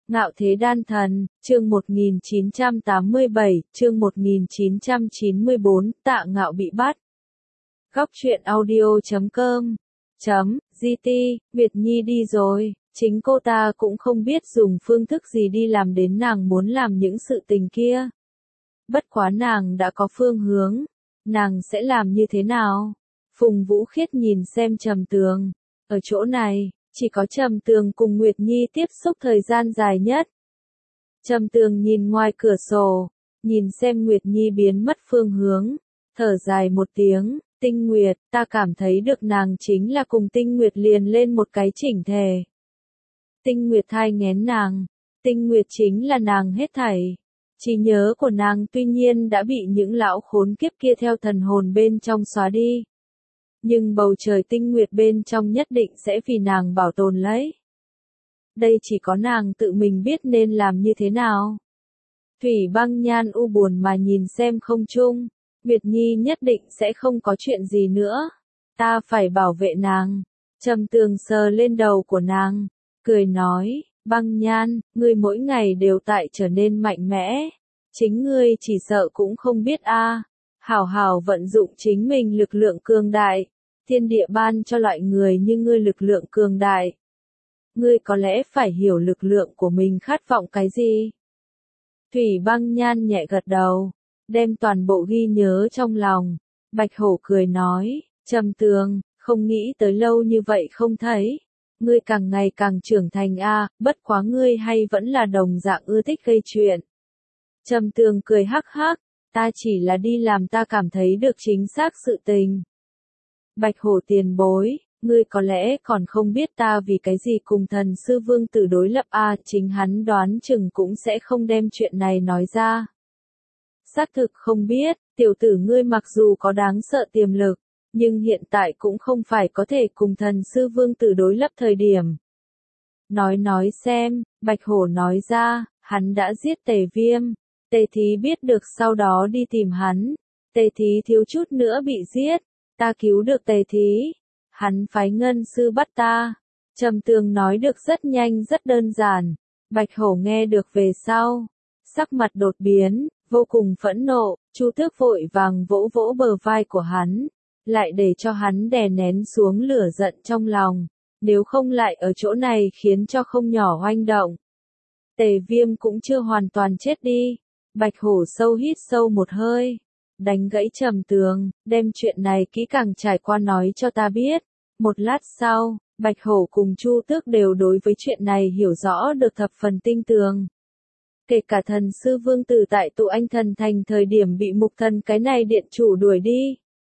Ngạo Thế Đan Thần, chương 1987, chương 1994, Tạ Ngạo bị bắt. Góc truyện audio.com GT, Nguyệt Nhi đi rồi, chính cô ta cũng không biết dùng phương thức gì đi làm đến nàng muốn làm những sự tình kia. Bất quá nàng đã có phương hướng, nàng sẽ làm như thế nào? Phùng Vũ Khiết nhìn xem Trầm Tường, ở chỗ này, chỉ có Trầm Tường cùng Nguyệt Nhi tiếp xúc thời gian dài nhất. Trầm Tường nhìn ngoài cửa sổ, nhìn xem Nguyệt Nhi biến mất phương hướng, thở dài một tiếng, Tinh Nguyệt, ta cảm thấy được nàng chính là cùng Tinh Nguyệt liền lên một cái chỉnh thể. Tinh Nguyệt thai nghén nàng, Tinh Nguyệt chính là nàng hết thảy. Trí nhớ của nàng tuy nhiên đã bị những lão khốn kiếp kia theo thần hồn bên trong xóa đi. Nhưng bầu trời Tinh Nguyệt bên trong nhất định sẽ vì nàng bảo tồn lấy. Đây chỉ có nàng tự mình biết nên làm như thế nào. Thủy Băng Nhan u buồn mà nhìn xem không trung, Nguyệt Nhi nhất định sẽ không có chuyện gì nữa. Ta phải bảo vệ nàng. Trầm Tường sờ lên đầu của nàng, cười nói, Băng Nhan, ngươi mỗi ngày đều tại trở nên mạnh mẽ. Chính ngươi chỉ sợ cũng không biết a. Hảo hảo vận dụng chính mình lực lượng cường đại. Thiên địa ban cho loại người như ngươi lực lượng cường đại. Ngươi có lẽ phải hiểu lực lượng của mình khát vọng cái gì. Thủy Băng Nhan nhẹ gật đầu, đem toàn bộ ghi nhớ trong lòng. Bạch Hổ cười nói, Trầm Tường, không nghĩ tới lâu như vậy không thấy. Ngươi càng ngày càng trưởng thành a, bất quá ngươi hay vẫn là đồng dạng ưa thích gây chuyện. Trầm Tường cười hắc hắc, ta chỉ là đi làm ta cảm thấy được chính xác sự tình. Bạch Hổ tiền bối, ngươi có lẽ còn không biết ta vì cái gì cùng Thần Sư Vương Tử đối lập a, chính hắn đoán chừng cũng sẽ không đem chuyện này nói ra. Xác thực không biết, tiểu tử ngươi mặc dù có đáng sợ tiềm lực, nhưng hiện tại cũng không phải có thể cùng Thần Sư Vương Tử đối lập thời điểm. Nói xem, Bạch Hổ nói ra, hắn đã giết Tề Viêm. Tề Thí biết được sau đó đi tìm hắn. Tề Thí thiếu chút nữa bị giết. Ta cứu được Tề Thí. Hắn phái ngân sư bắt ta. Trầm Tường nói được rất nhanh rất đơn giản. Bạch Hổ nghe được về sau. Sắc mặt đột biến, vô cùng phẫn nộ. Chu Tước vội vàng vỗ vỗ bờ vai của hắn. Lại để cho hắn đè nén xuống lửa giận trong lòng. Nếu không lại ở chỗ này khiến cho không nhỏ oanh động. Tề Viêm cũng chưa hoàn toàn chết đi. Bạch Hổ sâu hít sâu một hơi. Đánh gãy Trầm Tường, đem chuyện này kỹ càng trải qua nói cho ta biết. Một lát sau, Bạch Hổ cùng Chu Tước đều đối với chuyện này hiểu rõ được thập phần tinh tường. Kể cả Thần Sư Vương Tử tại tụ Anh Thần Thành thời điểm bị Mục Thần cái này điện chủ đuổi đi.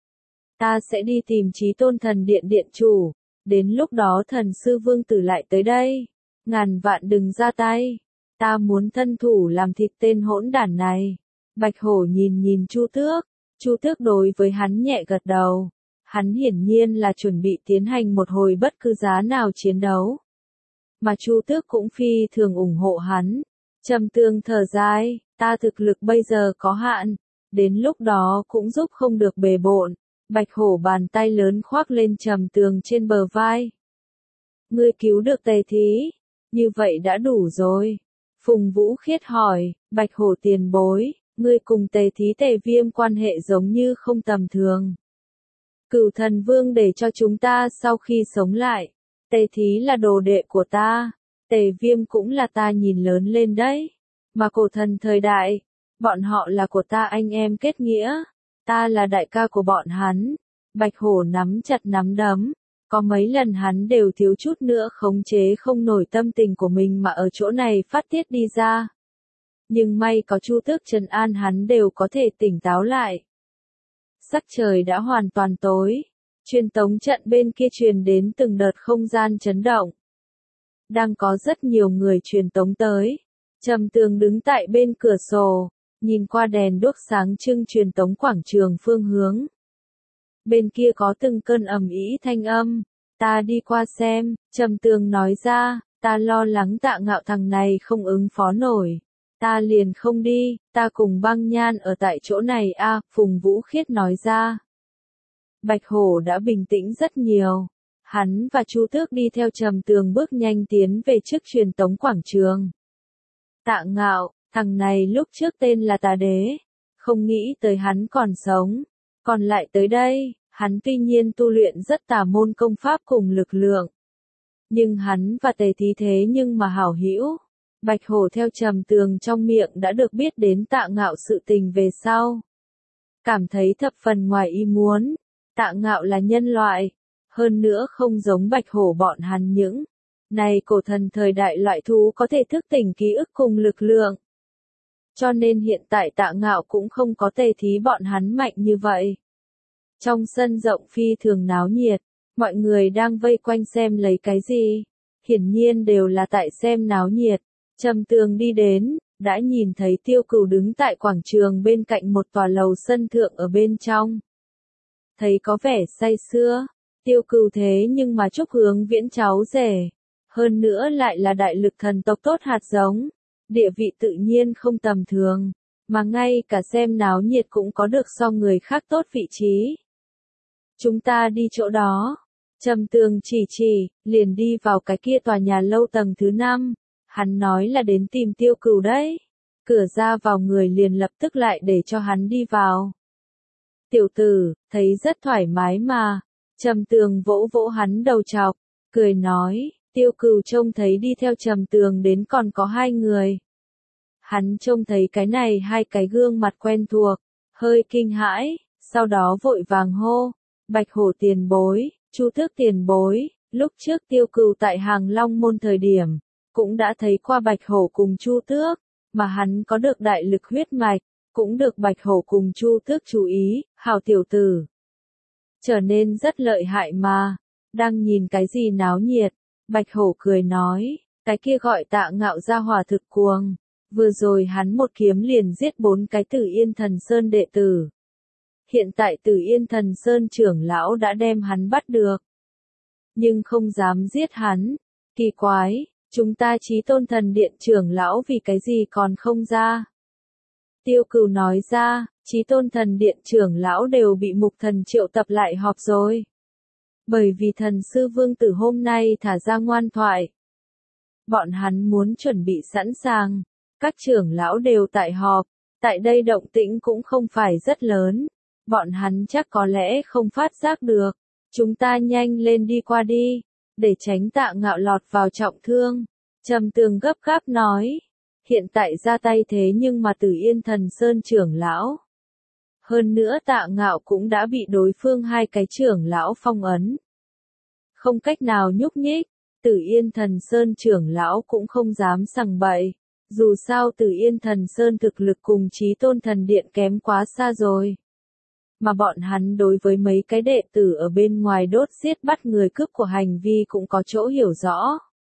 Ta sẽ đi tìm Chí Tôn Thần Điện điện chủ. Đến lúc đó Thần Sư Vương Tử lại tới đây. Ngàn vạn đừng ra tay. Ta muốn thân thủ làm thịt tên hỗn đản này. Bạch Hổ nhìn Chu Tước. Chu Tước đối với hắn nhẹ gật đầu. Hắn hiển nhiên là chuẩn bị tiến hành một hồi bất cứ giá nào chiến đấu. Mà Chu Tước cũng phi thường ủng hộ hắn. Trầm Tường thở dài, ta thực lực bây giờ có hạn. Đến lúc đó cũng giúp không được bề bộn. Bạch Hổ bàn tay lớn khoác lên Trầm Tường trên bờ vai. Ngươi cứu được Tề Thí. Như vậy đã đủ rồi. Phùng Vũ Khiết hỏi, Bạch Hổ tiền bối, ngươi cùng Tề Thí Tề Viêm quan hệ giống như không tầm thường. Cửu Thần Vương để cho chúng ta sau khi sống lại. Tề Thí là đồ đệ của ta. Tề Viêm cũng là ta nhìn lớn lên đấy. Mà cổ thần thời đại, bọn họ là của ta anh em kết nghĩa. Ta là đại ca của bọn hắn. Bạch Hổ nắm chặt nắm đấm. Có mấy lần hắn đều thiếu chút nữa khống chế không nổi tâm tình của mình mà ở chỗ này phát tiết đi ra. Nhưng may có Chu Tước trấn an hắn đều có thể tỉnh táo lại. Sắc trời đã hoàn toàn tối. Truyền tống trận bên kia truyền đến từng đợt không gian chấn động. Đang có rất nhiều người truyền tống tới. Trầm Tường đứng tại bên cửa sổ, nhìn qua đèn đuốc sáng trưng truyền tống quảng trường phương hướng. Bên kia có từng cơn ầm ĩ thanh âm. Ta đi qua xem, Trầm Tường nói ra, ta lo lắng Tạ Ngạo thằng này không ứng phó nổi. Ta liền không đi, ta cùng Băng Nhan ở tại chỗ này a. Phùng Vũ Khiết nói ra. Bạch Hổ đã bình tĩnh rất nhiều. Hắn và Chu Tước đi theo Trầm Tường bước nhanh tiến về trước truyền tống quảng trường. Tạ Ngạo, thằng này lúc trước tên là Tà Đế, không nghĩ tới hắn còn sống, còn lại tới đây, hắn tuy nhiên tu luyện rất tà môn công pháp cùng lực lượng. Nhưng hắn và Tề Thí thế nhưng mà hảo hữu. Bạch Hổ theo Trầm Tường trong miệng đã được biết đến Tạ Ngạo sự tình về sau. Cảm thấy thập phần ngoài ý muốn, Tạ Ngạo là nhân loại, hơn nữa không giống Bạch Hổ bọn hắn những này cổ thần thời đại loại thú có thể thức tỉnh ký ức cùng lực lượng. Cho nên hiện tại Tạ Ngạo cũng không có Tề Thí bọn hắn mạnh như vậy. Trong sân rộng phi thường náo nhiệt, mọi người đang vây quanh xem lấy cái gì. Hiển nhiên đều là tại xem náo nhiệt. Trầm Tường đi đến, đã nhìn thấy Tiêu Cửu đứng tại quảng trường bên cạnh một tòa lầu sân thượng ở bên trong. Thấy có vẻ say sưa, Tiêu Cửu thế nhưng mà chúc Hướng Viễn cháu rể. Hơn nữa lại là đại lực thần tộc tốt hạt giống. Địa vị tự nhiên không tầm thường, mà ngay cả xem náo nhiệt cũng có được so người khác tốt vị trí. Chúng ta đi chỗ đó. Trầm Tường chỉ, liền đi vào cái kia tòa nhà lâu tầng thứ 5. Hắn nói là đến tìm Tiêu Cửu đấy. Cửa ra vào người liền lập tức lại để cho hắn đi vào. Tiểu tử, thấy rất thoải mái mà. Trầm Tường vỗ vỗ hắn đầu chọc, cười nói, Tiêu Cửu trông thấy đi theo Trầm Tường đến còn có 2 người. Hắn trông thấy cái này 2 cái gương mặt quen thuộc, hơi kinh hãi, sau đó vội vàng hô, Bạch Hổ tiền bối, Chu Tước tiền bối, lúc trước Tiêu Cửu tại Hàng Long môn thời điểm, cũng đã thấy qua Bạch Hổ cùng Chu Tước, mà hắn có được đại lực huyết mạch, cũng được Bạch Hổ cùng Chu Tước chú ý, hảo tiểu tử. Trở nên rất lợi hại mà, đang nhìn cái gì náo nhiệt, Bạch Hổ cười nói, cái kia gọi Tạ Ngạo ra hỏa thực cuồng, vừa rồi hắn một kiếm liền giết 4 cái Tử Yên Thần Sơn đệ tử. Hiện tại Tử Yên Thần Sơn trưởng lão đã đem hắn bắt được, nhưng không dám giết hắn, kỳ quái. Chúng ta Chí Tôn Thần Điện trưởng lão vì cái gì còn không ra? Tiêu Cửu nói ra, Chí Tôn Thần Điện trưởng lão đều bị Mục Thần triệu tập lại họp rồi. Bởi vì thần sư vương tử hôm nay thả ra ngoan thoại. Bọn hắn muốn chuẩn bị sẵn sàng. Các trưởng lão đều tại họp. Tại đây động tĩnh cũng không phải rất lớn. Bọn hắn chắc có lẽ không phát giác được. Chúng ta nhanh lên đi qua đi. Để tránh Tạ Ngạo lọt vào trọng thương. Trầm Tường gấp gáp nói. Hiện tại ra tay thế nhưng mà Tử Yên Thần Sơn trưởng lão. Hơn nữa Tạ Ngạo cũng đã bị đối phương 2 cái trưởng lão phong ấn. Không cách nào nhúc nhích. Tử Yên Thần Sơn trưởng lão cũng không dám sằng bậy. Dù sao Tử Yên Thần Sơn thực lực cùng Chí Tôn Thần Điện kém quá xa rồi. Mà bọn hắn đối với mấy cái đệ tử ở bên ngoài đốt giết bắt người cướp của hành vi cũng có chỗ hiểu rõ.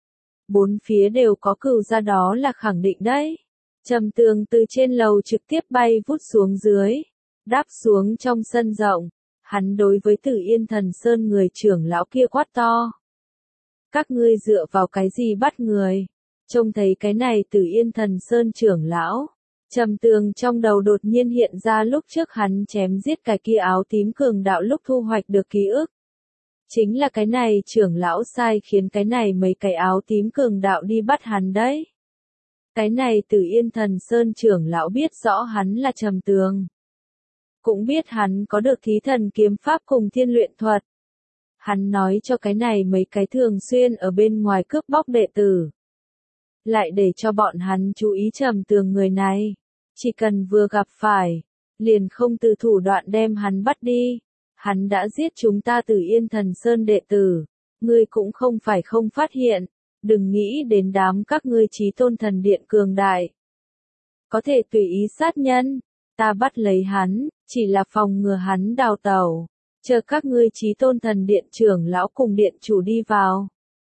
4 phía đều có cừu ra đó là khẳng định đấy. Trầm Tường từ trên lầu trực tiếp bay vút xuống dưới, đáp xuống trong sân rộng. Hắn đối với Tử Yên Thần Sơn người trưởng lão kia quát to. Các ngươi dựa vào cái gì bắt người? Trông thấy cái này Tử Yên Thần Sơn trưởng lão. Trầm Tường trong đầu đột nhiên hiện ra lúc trước hắn chém giết cái kia áo tím cường đạo lúc thu hoạch được ký ức. Chính là cái này trưởng lão sai khiến cái này mấy cái áo tím cường đạo đi bắt hắn đấy. Cái này Tử Yên Thần Sơn trưởng lão biết rõ hắn là Trầm Tường. Cũng biết hắn có được thí thần kiếm pháp cùng thiên luyện thuật. Hắn nói cho cái này mấy cái thường xuyên ở bên ngoài cướp bóc đệ tử. Lại để cho bọn hắn chú ý Trầm Tường người này. Chỉ cần vừa gặp phải, liền không từ thủ đoạn đem hắn bắt đi. Hắn đã giết chúng ta Tử Yên Thần Sơn đệ tử. Ngươi cũng không phải không phát hiện. Đừng nghĩ đến đám các ngươi Chí Tôn Thần Điện cường đại. Có thể tùy ý sát nhân. Ta bắt lấy hắn, chỉ là phòng ngừa hắn đào tẩu. Chờ các ngươi Chí Tôn Thần Điện trưởng lão cùng điện chủ đi vào.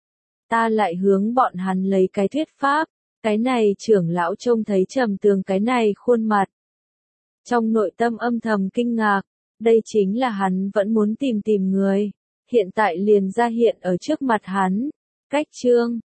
Ta lại hướng bọn hắn lấy cái thuyết pháp. Cái này trưởng lão trông thấy Trầm Tường cái này khuôn mặt. Trong nội tâm âm thầm kinh ngạc. Đây chính là hắn vẫn muốn tìm người. Hiện tại liền ra hiện ở trước mặt hắn. Cách chương